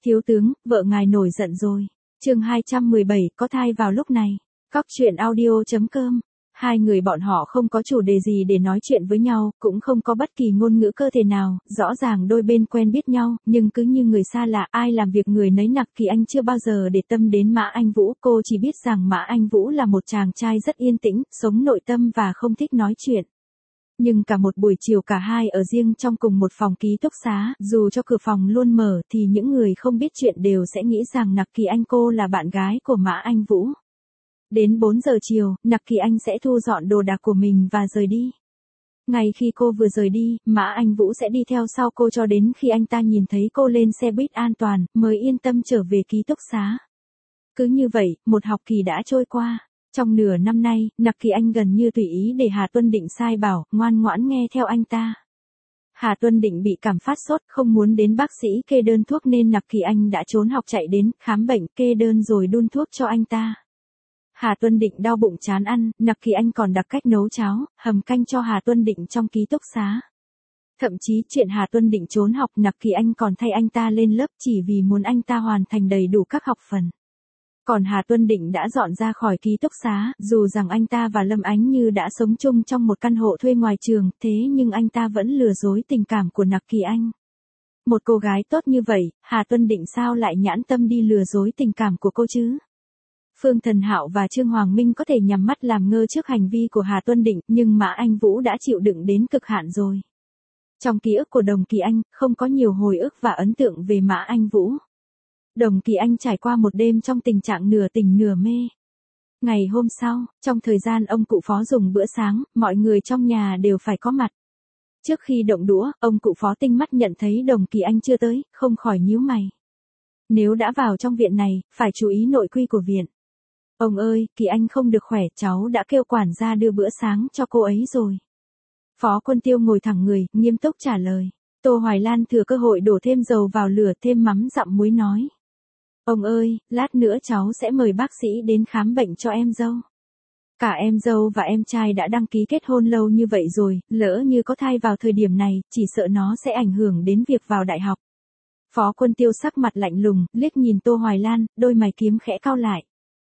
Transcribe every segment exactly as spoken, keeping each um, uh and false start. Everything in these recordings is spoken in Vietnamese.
Thiếu tướng, vợ ngài nổi giận rồi. Chương hai trăm mười bảy, có thai vào lúc này. Cóc truyện audio chấm com. Hai người bọn họ không có chủ đề gì để nói chuyện với nhau, cũng không có bất kỳ ngôn ngữ cơ thể nào, rõ ràng đôi bên quen biết nhau, nhưng cứ như người xa lạ, ai làm việc người nấy. Nặc Kỳ Anh chưa bao giờ để tâm đến Mã Anh Vũ, cô chỉ biết rằng Mã Anh Vũ là một chàng trai rất yên tĩnh, sống nội tâm và không thích nói chuyện. Nhưng cả một buổi chiều cả hai ở riêng trong cùng một phòng ký túc xá, dù cho cửa phòng luôn mở thì những người không biết chuyện đều sẽ nghĩ rằng Nặc Kỳ Anh cô là bạn gái của Mã Anh Vũ. Đến bốn giờ chiều, Nặc Kỳ Anh sẽ thu dọn đồ đạc của mình và rời đi. Ngay khi cô vừa rời đi, Mã Anh Vũ sẽ đi theo sau cô cho đến khi anh ta nhìn thấy cô lên xe buýt an toàn, mới yên tâm trở về ký túc xá. Cứ như vậy, một học kỳ đã trôi qua. Trong nửa năm nay, Nặc Kỳ Anh gần như tùy ý để Hà Tuân Định sai bảo, ngoan ngoãn nghe theo anh ta. Hà Tuân Định bị cảm phát sốt, không muốn đến bác sĩ kê đơn thuốc nên Nặc Kỳ Anh đã trốn học chạy đến, khám bệnh, kê đơn rồi đun thuốc cho anh ta. Hà Tuân Định đau bụng chán ăn, Nặc Kỳ Anh còn đặt cách nấu cháo, hầm canh cho Hà Tuân Định trong ký túc xá. Thậm chí chuyện Hà Tuân Định trốn học, Nặc Kỳ Anh còn thay anh ta lên lớp chỉ vì muốn anh ta hoàn thành đầy đủ các học phần. Còn Hà Tuân Định đã dọn ra khỏi ký túc xá, dù rằng anh ta và Lâm Ánh Như đã sống chung trong một căn hộ thuê ngoài trường, thế nhưng anh ta vẫn lừa dối tình cảm của Nặc Kỳ Anh. Một cô gái tốt như vậy, Hà Tuân Định sao lại nhãn tâm đi lừa dối tình cảm của cô chứ? Phương Thần Hạo và Trương Hoàng Minh có thể nhắm mắt làm ngơ trước hành vi của Hà Tuân Định, nhưng Mã Anh Vũ đã chịu đựng đến cực hạn rồi. Trong ký ức của Đồng Kỳ Anh, không có nhiều hồi ức và ấn tượng về Mã Anh Vũ. Đồng Kỳ Anh trải qua một đêm trong tình trạng nửa tỉnh nửa mê. Ngày hôm sau, trong thời gian ông cụ Phó dùng bữa sáng, mọi người trong nhà đều phải có mặt. Trước khi động đũa, ông cụ Phó tinh mắt nhận thấy Đồng Kỳ Anh chưa tới, không khỏi nhíu mày. Nếu đã vào trong viện này, phải chú ý nội quy của viện. Ông ơi, Kỳ Anh không được khỏe, cháu đã kêu quản gia đưa bữa sáng cho cô ấy rồi. Phó Quân Tiêu ngồi thẳng người, nghiêm túc trả lời. Tô Hoài Lan thừa cơ hội đổ thêm dầu vào lửa, thêm mắm dặm muối nói. Ông ơi, lát nữa cháu sẽ mời bác sĩ đến khám bệnh cho em dâu. Cả em dâu và em trai đã đăng ký kết hôn lâu như vậy rồi, lỡ như có thai vào thời điểm này, chỉ sợ nó sẽ ảnh hưởng đến việc vào đại học. Phó Quân Tiêu sắc mặt lạnh lùng, liếc nhìn Tô Hoài Lan, đôi mày kiếm khẽ cau lại.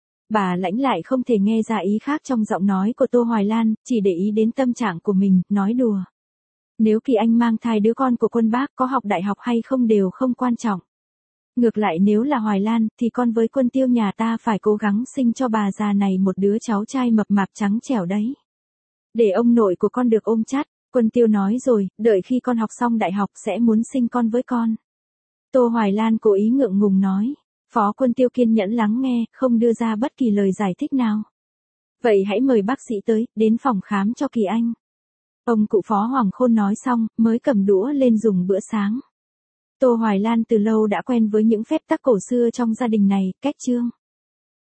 Bà lãnh lại không thể nghe ra ý khác trong giọng nói của Tô Hoài Lan, chỉ để ý đến tâm trạng của mình, nói đùa. Nếu Kỳ Anh mang thai đứa con của Quân Bác có học đại học hay không đều không quan trọng. Ngược lại nếu là Hoài Lan, thì con với Quân Tiêu nhà ta phải cố gắng sinh cho bà già này một đứa cháu trai mập mạp trắng trẻo đấy. Để ông nội của con được ôm chắt, Quân Tiêu nói rồi, đợi khi con học xong đại học sẽ muốn sinh con với con. Tô Hoài Lan cố ý ngượng ngùng nói. Phó Quân Tiêu kiên nhẫn lắng nghe, không đưa ra bất kỳ lời giải thích nào. Vậy hãy mời bác sĩ tới, đến phòng khám cho Kỳ Anh. Ông cụ Phó Hoàng Khôn nói xong, mới cầm đũa lên dùng bữa sáng. Tô Hoài Lan từ lâu đã quen với những phép tắc cổ xưa trong gia đình này, cách chương.